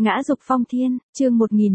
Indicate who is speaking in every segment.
Speaker 1: Ngã dục phong thiên, chương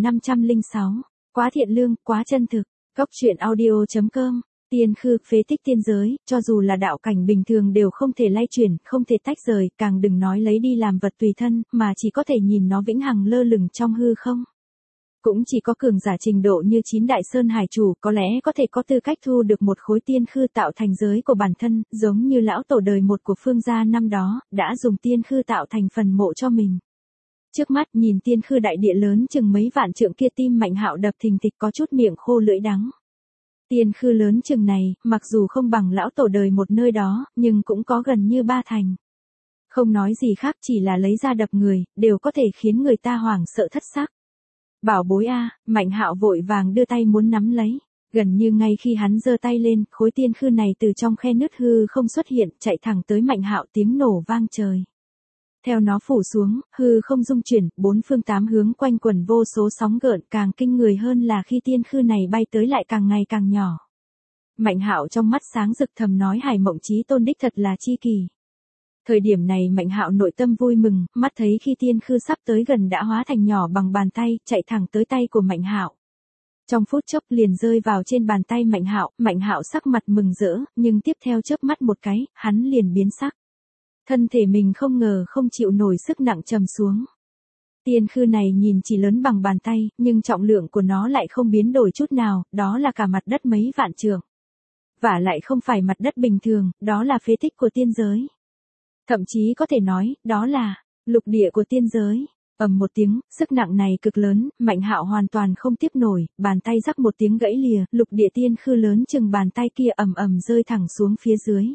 Speaker 1: 1506. Quá thiện lương, quá chân thực. Góc truyện audio.com. Tiên khư, phế tích tiên giới, cho dù là đạo cảnh bình thường đều không thể lay chuyển, không thể tách rời, càng đừng nói lấy đi làm vật tùy thân, mà chỉ có thể nhìn nó vĩnh hằng lơ lửng trong hư không. Cũng chỉ có cường giả trình độ như 9 đại sơn hải chủ có lẽ có thể có tư cách thu được một khối tiên khư tạo thành giới của bản thân, giống như lão tổ đời một của Phương gia năm đó, đã dùng tiên khư tạo thành phần mộ cho mình. Trước mắt nhìn tiên khư đại địa lớn chừng mấy vạn trượng kia, tim Mạnh Hạo đập thình thịch, có chút miệng khô lưỡi đắng. Tiên khư lớn chừng này, mặc dù không bằng lão tổ đời một nơi đó, nhưng cũng có gần như 3 thành. Không nói gì khác, chỉ là lấy ra đập người, đều có thể khiến người ta hoảng sợ thất sắc. Bảo bối a, Mạnh Hạo vội vàng đưa tay muốn nắm lấy. Gần như ngay khi hắn giơ tay lên, khối tiên khư này từ trong khe nứt hư không xuất hiện, chạy thẳng tới Mạnh Hạo, tiếng nổ vang trời. Theo nó phủ xuống, hư không rung chuyển, bốn phương tám hướng quanh quẩn vô số sóng gợn, càng kinh người hơn là khi tiên khư này bay tới lại càng ngày càng nhỏ. Mạnh Hạo trong mắt sáng rực thầm nói Hải Mộng Chí Tôn đích thật là chi kỳ. Thời điểm này Mạnh Hạo nội tâm vui mừng, mắt thấy khi tiên khư sắp tới gần đã hóa thành nhỏ bằng bàn tay, chạy thẳng tới tay của Mạnh Hạo. Trong phút chốc liền rơi vào trên bàn tay Mạnh Hạo sắc mặt mừng rỡ, nhưng tiếp theo chớp mắt một cái, hắn liền biến sắc. Thân thể mình không ngờ không chịu nổi sức nặng trầm xuống. Tiên khư này nhìn chỉ lớn bằng bàn tay, nhưng trọng lượng của nó lại không biến đổi chút nào, đó là cả mặt đất mấy vạn trượng. Và lại không phải mặt đất bình thường, đó là phế tích của tiên giới. Thậm chí có thể nói, đó là lục địa của tiên giới. Ầm một tiếng, sức nặng này cực lớn, Mạnh Hạo hoàn toàn không tiếp nổi, bàn tay rắc một tiếng gãy lìa, lục địa tiên khư lớn chừng bàn tay kia ầm ầm rơi thẳng xuống phía dưới.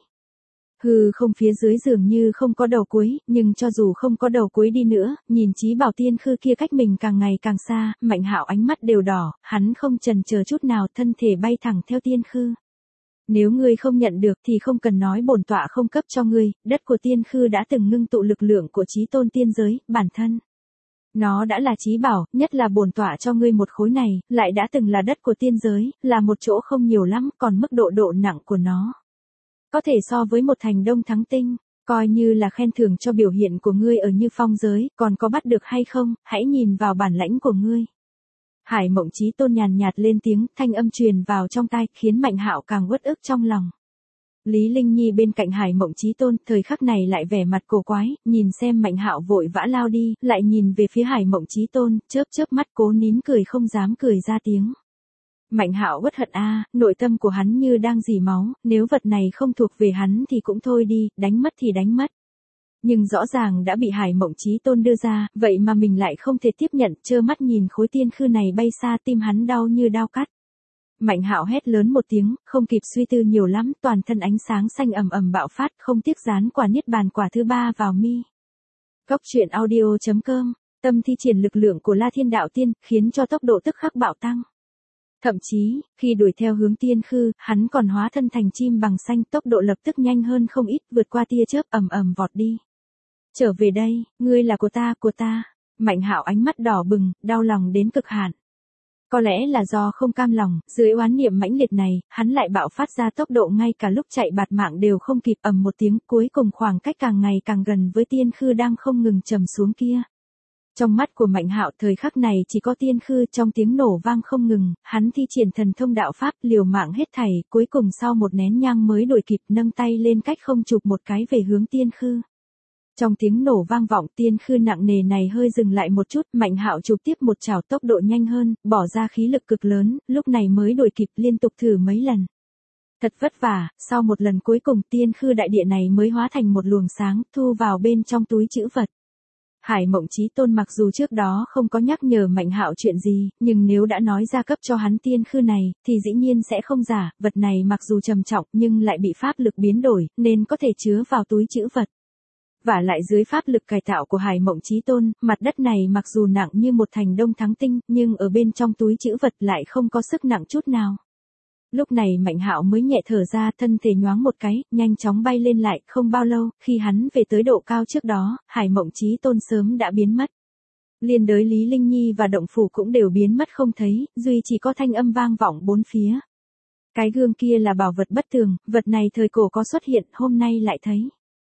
Speaker 1: Hư không phía dưới dường như không có đầu cuối, nhưng cho dù không có đầu cuối đi nữa, nhìn chí bảo tiên khư kia cách mình càng ngày càng xa, Mạnh Hạo ánh mắt đều đỏ, hắn không chần chờ chút nào, thân thể bay thẳng theo tiên khư. Nếu ngươi không nhận được thì không cần nói, bổn tọa không cấp cho ngươi, đất của tiên khư đã từng ngưng tụ lực lượng của chí tôn tiên giới, bản thân. Nó đã là chí bảo, nhất là bổn tọa cho ngươi một khối này, lại đã từng là đất của tiên giới, là một chỗ không nhiều lắm, còn mức độ nặng của nó có thể so với một thành Đông Thắng Tinh, coi như là khen thưởng cho biểu hiện của ngươi ở Như Phong giới, còn có bắt được hay không, hãy nhìn vào bản lãnh của ngươi. Hải Mộng Chí Tôn nhàn nhạt lên tiếng, thanh âm truyền vào trong tai, khiến Mạnh Hạo càng uất ức trong lòng. Lý Linh Nhi bên cạnh Hải Mộng Chí Tôn, thời khắc này lại vẻ mặt cổ quái, nhìn xem Mạnh Hạo vội vã lao đi, lại nhìn về phía Hải Mộng Chí Tôn, chớp mắt cố nín cười không dám cười ra tiếng. Mạnh Hạo uất hận a, nội tâm của hắn như đang rỉ máu, nếu vật này không thuộc về hắn thì cũng thôi đi, đánh mất thì đánh mất. Nhưng rõ ràng đã bị Hải Mộng Chí Tôn đưa ra, vậy mà mình lại không thể tiếp nhận, trơ mắt nhìn khối tiên khư này bay xa, tim hắn đau như đao cắt. Mạnh Hạo hét lớn một tiếng, không kịp suy tư nhiều lắm, toàn thân ánh sáng xanh ầm ầm bạo phát, không tiếc dán quả niết bàn quả thứ 3 vào mi. Góc truyện audio.com. Tâm thi triển lực lượng của La Thiên Đạo Tiên, khiến cho tốc độ tức khắc bạo tăng. Thậm chí, khi đuổi theo hướng tiên khư, hắn còn hóa thân thành chim bằng xanh, tốc độ lập tức nhanh hơn không ít, vượt qua tia chớp ầm ầm vọt đi. Trở về đây, ngươi là của ta. Mạnh Hạo ánh mắt đỏ bừng, đau lòng đến cực hạn. Có lẽ là do không cam lòng, dưới oán niệm mãnh liệt này, hắn lại bạo phát ra tốc độ ngay cả lúc chạy bạt mạng đều không kịp, ầm một tiếng, cuối cùng khoảng cách càng ngày càng gần với tiên khư đang không ngừng trầm xuống kia. Trong mắt của Mạnh Hạo thời khắc này chỉ có tiên khư, trong tiếng nổ vang không ngừng, hắn thi triển thần thông đạo pháp, liều mạng hết thảy, cuối cùng sau một nén nhang mới đuổi kịp, nâng tay lên cách không chụp một cái về hướng tiên khư. Trong tiếng nổ vang vọng, tiên khư nặng nề này hơi dừng lại một chút, Mạnh Hạo chụp tiếp một chảo, tốc độ nhanh hơn, bỏ ra khí lực cực lớn, lúc này mới đuổi kịp, liên tục thử mấy lần. Thật vất vả, sau một lần cuối cùng tiên khư đại địa này mới hóa thành một luồng sáng, thu vào bên trong túi trữ vật. Hải Mộng Chí Tôn mặc dù trước đó không có nhắc nhở Mạnh Hạo chuyện gì, nhưng nếu đã nói ra cấp cho hắn tiên khư này, thì dĩ nhiên sẽ không giả, vật này mặc dù trầm trọng nhưng lại bị pháp lực biến đổi, nên có thể chứa vào túi trữ vật. Và lại dưới pháp lực cải tạo của Hải Mộng Chí Tôn, mặt đất này mặc dù nặng như một thành Đông Thắng Tinh, nhưng ở bên trong túi trữ vật lại không có sức nặng chút nào. Lúc này Mạnh Hạo mới nhẹ thở ra, thân thể nhoáng một cái, nhanh chóng bay lên lại, không bao lâu, khi hắn về tới độ cao trước đó, Hải Mộng Chí Tôn sớm đã biến mất. Liên đới Lý Linh Nhi và động phủ cũng đều biến mất không thấy, duy chỉ có thanh âm vang vọng bốn phía. Cái gương kia là bảo vật bất thường, vật này thời cổ có xuất hiện, hôm nay lại thấy.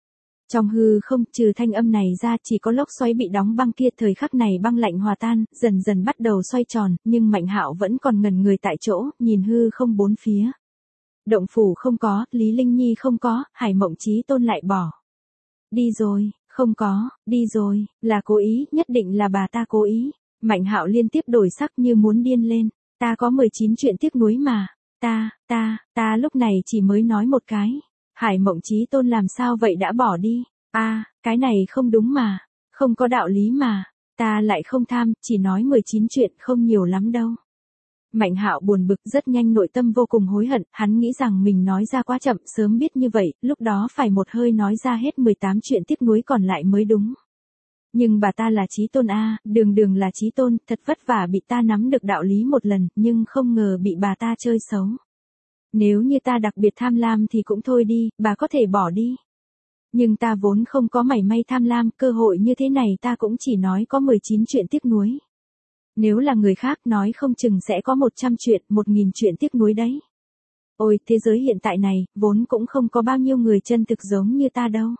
Speaker 1: Trong hư không, trừ thanh âm này ra chỉ có lốc xoáy bị đóng băng kia, thời khắc này băng lạnh hòa tan, dần dần bắt đầu xoay tròn, nhưng Mạnh Hạo vẫn còn ngẩn người tại chỗ, nhìn hư không bốn phía. Động phủ không có, Lý Linh Nhi không có, Hải Mộng Chí Tôn lại bỏ. Đi rồi, không có, đi rồi, là cố ý, nhất định là bà ta cố ý. Mạnh Hạo liên tiếp đổi sắc như muốn điên lên, ta có 19 chuyện tiếc nuối mà, ta lúc này chỉ mới nói một cái. Hải Mộng Chí Tôn làm sao vậy đã bỏ đi, cái này không đúng mà, không có đạo lý mà, ta lại không tham, chỉ nói 19 chuyện không nhiều lắm đâu. Mạnh Hạo buồn bực, rất nhanh nội tâm vô cùng hối hận, hắn nghĩ rằng mình nói ra quá chậm, sớm biết như vậy, lúc đó phải một hơi nói ra hết 18 chuyện tiếc nuối còn lại mới đúng. Nhưng bà ta là Chí Tôn đường đường là Chí Tôn, thật vất vả bị ta nắm được đạo lý một lần, nhưng không ngờ bị bà ta chơi xấu. Nếu như ta đặc biệt tham lam thì cũng thôi đi, bà có thể bỏ đi. Nhưng ta vốn không có mảy may tham lam, cơ hội như thế này ta cũng chỉ nói có 19 chuyện tiếc nuối. Nếu là người khác nói không chừng sẽ có 100 chuyện, 1000 chuyện tiếc nuối đấy. Ôi, thế giới hiện tại này, vốn cũng không có bao nhiêu người chân thực giống như ta đâu.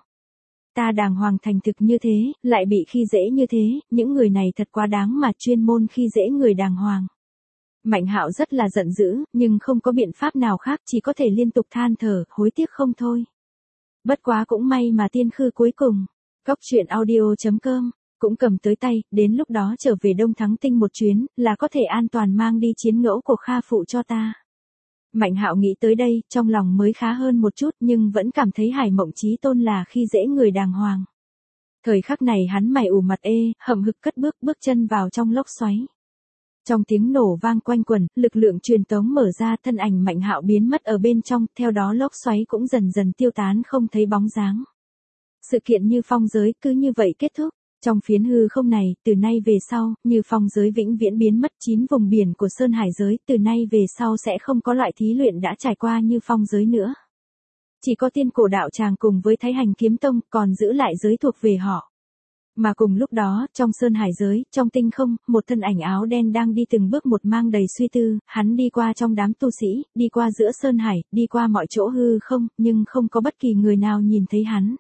Speaker 1: Ta đàng hoàng thành thực như thế, lại bị khi dễ như thế, những người này thật quá đáng mà chuyên môn khi dễ người đàng hoàng. Mạnh Hạo rất là giận dữ, nhưng không có biện pháp nào khác, chỉ có thể liên tục than thở, hối tiếc không thôi. Bất quá cũng may mà tiên khư cuối cùng, Cóc Truyện Audio.com cũng cầm tới tay, đến lúc đó trở về Đông Thắng Tinh một chuyến, là có thể an toàn mang đi chiến ngẫu của Kha phụ cho ta. Mạnh Hạo nghĩ tới đây, trong lòng mới khá hơn một chút, nhưng vẫn cảm thấy Hải Mộng Chí Tôn là khi dễ người đàng hoàng. Thời khắc này hắn mày ủ mặt hậm hực cất bước chân vào trong lốc xoáy. Trong tiếng nổ vang quanh quẩn, lực lượng truyền tống mở ra, thân ảnh Mạnh Hạo biến mất ở bên trong, theo đó lốc xoáy cũng dần dần tiêu tán không thấy bóng dáng. Sự kiện Như Phong giới cứ như vậy kết thúc. Trong phiến hư không này, từ nay về sau, Như Phong giới vĩnh viễn biến mất, 9 vùng biển của Sơn Hải giới, từ nay về sau sẽ không có loại thí luyện đã trải qua Như Phong giới nữa. Chỉ có Tiên Cổ Đạo Tràng cùng với Thái Hành Kiếm Tông còn giữ lại giới thuộc về họ. Mà cùng lúc đó, trong Sơn Hải giới, trong tinh không, một thân ảnh áo đen đang đi từng bước một mang đầy suy tư, hắn đi qua trong đám tu sĩ, đi qua giữa Sơn Hải, đi qua mọi chỗ hư không, nhưng không có bất kỳ người nào nhìn thấy hắn.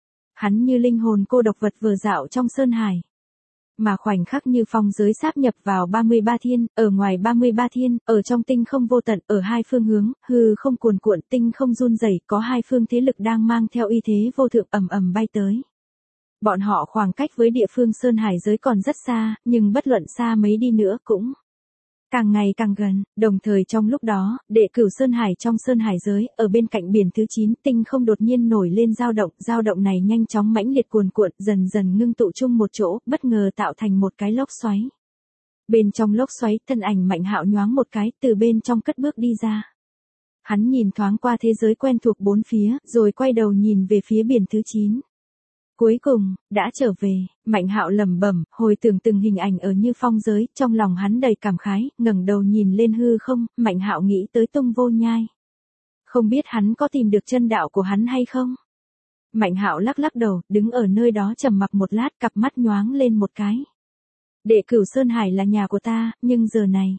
Speaker 1: Hắn như linh hồn cô độc vật vừa dạo trong Sơn Hải. Mà khoảnh khắc Như Phong giới sáp nhập vào 33 thiên, ở ngoài 33 thiên, ở trong tinh không vô tận, ở hai phương hướng, hư không cuồn cuộn, tinh không run rẩy, có hai phương thế lực đang mang theo uy thế vô thượng ầm ầm bay tới. Bọn họ khoảng cách với địa phương Sơn Hải giới còn rất xa, nhưng bất luận xa mấy đi nữa cũng càng ngày càng gần. Đồng thời trong lúc đó, đệ cửu Sơn Hải trong Sơn Hải giới, ở bên cạnh biển thứ 9, tinh không đột nhiên nổi lên dao động này nhanh chóng mãnh liệt cuồn cuộn, dần dần ngưng tụ chung một chỗ, bất ngờ tạo thành một cái lốc xoáy. Bên trong lốc xoáy, thân ảnh Mạnh Hạo nhoáng một cái, từ bên trong cất bước đi ra. Hắn nhìn thoáng qua thế giới quen thuộc bốn phía, rồi quay đầu nhìn về phía biển thứ 9. Cuối cùng, đã trở về, Mạnh Hạo lẩm bẩm, hồi tưởng từng hình ảnh ở Như Phong giới, trong lòng hắn đầy cảm khái, ngẩng đầu nhìn lên hư không, Mạnh Hạo nghĩ tới Tung Vô Nhai. Không biết hắn có tìm được chân đạo của hắn hay không? Mạnh Hạo lắc lắc đầu, đứng ở nơi đó trầm mặc một lát, cặp mắt nhoáng lên một cái. Đệ cửu Sơn Hải là nhà của ta, nhưng giờ này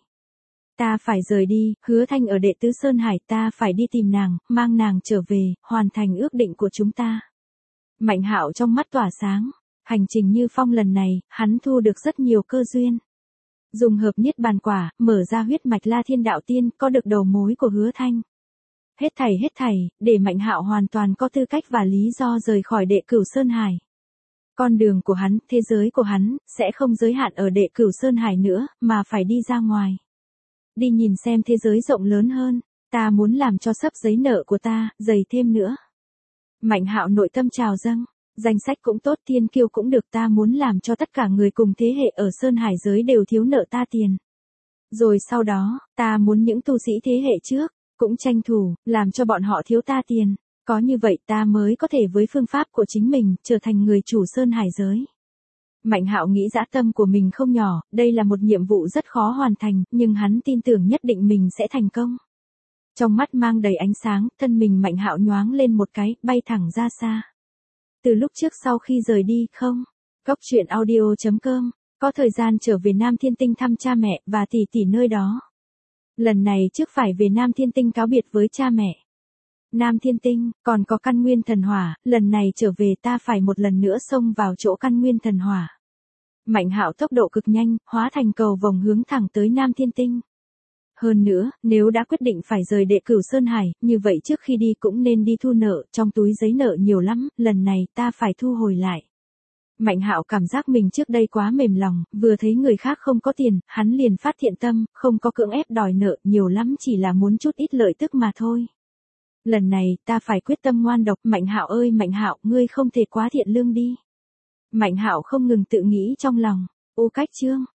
Speaker 1: ta phải rời đi, Hứa Thanh ở đệ tứ Sơn Hải, ta phải đi tìm nàng, mang nàng trở về, hoàn thành ước định của chúng ta. Mạnh Hạo trong mắt tỏa sáng, hành trình Như Phong lần này, hắn thu được rất nhiều cơ duyên. Dùng hợp niết bàn quả, mở ra huyết mạch La Thiên Đạo Tiên, có được đầu mối của Hứa Thanh. Hết thảy, để Mạnh Hạo hoàn toàn có tư cách và lý do rời khỏi đệ cửu Sơn Hải. Con đường của hắn, thế giới của hắn, sẽ không giới hạn ở đệ cửu Sơn Hải nữa, mà phải đi ra ngoài. Đi nhìn xem thế giới rộng lớn hơn, ta muốn làm cho sấp giấy nợ của ta, dày thêm nữa. Mạnh Hạo nội tâm trào dâng, danh sách cũng tốt, thiên kiêu cũng được, ta muốn làm cho tất cả người cùng thế hệ ở Sơn Hải giới đều thiếu nợ ta tiền. Rồi sau đó, ta muốn những tu sĩ thế hệ trước, cũng tranh thủ, làm cho bọn họ thiếu ta tiền. Có như vậy ta mới có thể với phương pháp của chính mình, trở thành người chủ Sơn Hải giới. Mạnh Hạo nghĩ dã tâm của mình không nhỏ, đây là một nhiệm vụ rất khó hoàn thành, nhưng hắn tin tưởng nhất định mình sẽ thành công. Trong mắt mang đầy ánh sáng, thân mình Mạnh Hạo nhoáng lên một cái, bay thẳng ra xa. Từ lúc trước sau khi rời đi, Cóc Truyện Audio.com, có thời gian trở về Nam Thiên Tinh thăm cha mẹ và tỷ tỷ nơi đó. Lần này trước phải về Nam Thiên Tinh cáo biệt với cha mẹ. Nam Thiên Tinh, còn có căn nguyên thần hỏa, lần này trở về ta phải một lần nữa xông vào chỗ căn nguyên thần hỏa. Mạnh Hạo tốc độ cực nhanh, hóa thành cầu vòng hướng thẳng tới Nam Thiên Tinh. Hơn nữa, nếu đã quyết định phải rời Đệ Cửu Sơn Hải, như vậy trước khi đi cũng nên đi thu nợ, trong túi giấy nợ nhiều lắm, lần này ta phải thu hồi lại. Mạnh Hạo cảm giác mình trước đây quá mềm lòng, vừa thấy người khác không có tiền, hắn liền phát thiện tâm, không có cưỡng ép đòi nợ, nhiều lắm chỉ là muốn chút ít lợi tức mà thôi. Lần này, ta phải quyết tâm ngoan độc, Mạnh Hạo ơi Mạnh Hạo, ngươi không thể quá thiện lương đi. Mạnh Hạo không ngừng tự nghĩ trong lòng, ô cách chương.